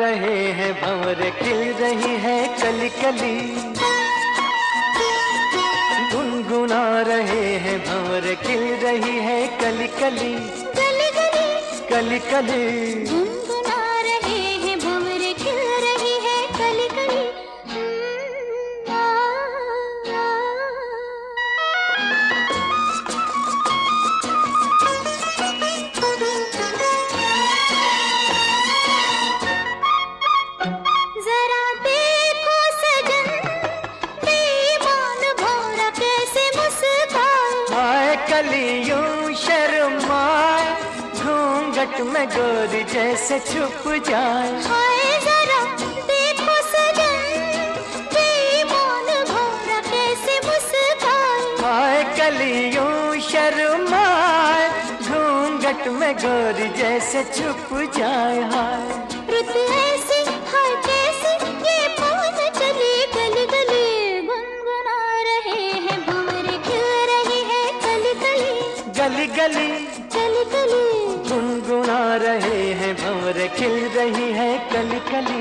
रहे हैं भंवर खिल रही है कली कली, गुनगुना रहे हैं भंवर खिल रही है कली कली, गली गली कली कली गुनगुना रहे हैं भंवर खिल रही है कली कली। जरा देखो सजन बेईमान भौरा कैसे मुस्काए, हाय कलियों शर्माए घूंघट में गोरी जैसे छुप जाए। हाय जरा देखो सजन बेईमान भौरा कैसे मुस्काए, हाय कलियों शर्माए घूंघट में गोरी जैसे छुप जाए। हाय रुत ऐसी हाय कैसी ये पवन चली गली गली, गुनगुना रहे हैं भंवर खिल रही है कली कली, गली गली कली कली गुनगुना रहे हैं भंवर खिल रही है कली कली।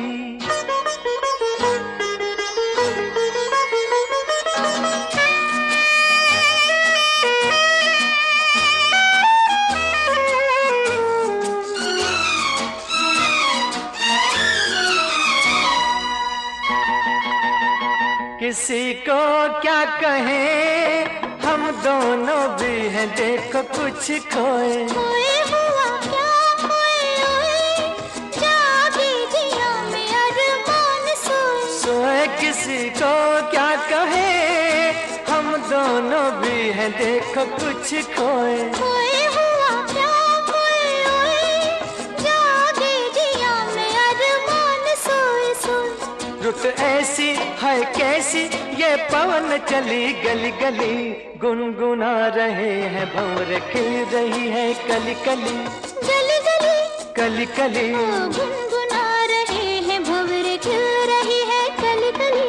किसी को क्या कहें हम दोनों भी हैं देखो कुछ खोए। खोए हुआ क्या खोए ओए, जागी जिया में अरमान सोए। सोए किसी को क्या कहें हम दोनों भी हैं देखो कुछ खोए। खोए हुआ क्या खोए ओए, जागी जिया में अरमान सोए सोए। रुत ऐसी है कैसी ये पवन चली गली गली, गुनगुना रहे हैं भंवर खिल रही है कली कली, गली गली कली कली गुनगुना रहे हैं भंवर खिल रही है कली कली।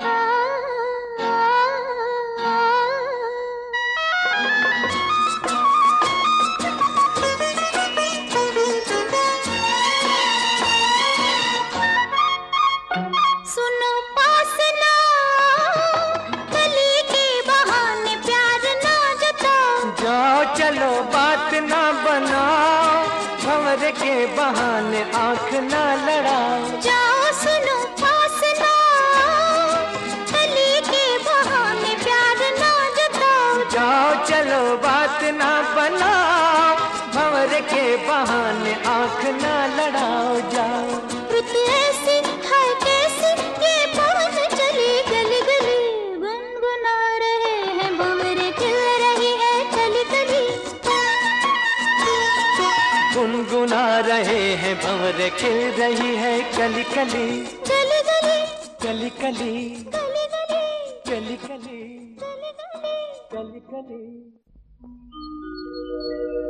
सुनो पास ना कली के बहाने प्यार ना जताओ, जाओ चलो बात ना बनाओ भंवर के बहाने आंख ना लड़ाओ। जाओ सुनो पास ना कली के बहाने प्यार ना जताओ, जाओ चलो बात ना बनाओ भंवर के बहाने आंख ना लड़ाओ। जाओ रुत ऐसी हाय कैसी ये पवन चली गली गली, गुनगुना रहे हैं भंवर खिल रही है कली कली, गुनगुना रहे हैं भंवर खिल रही है कली कली, गली गली कली कली गली गली कली कली गली गली। कली कली।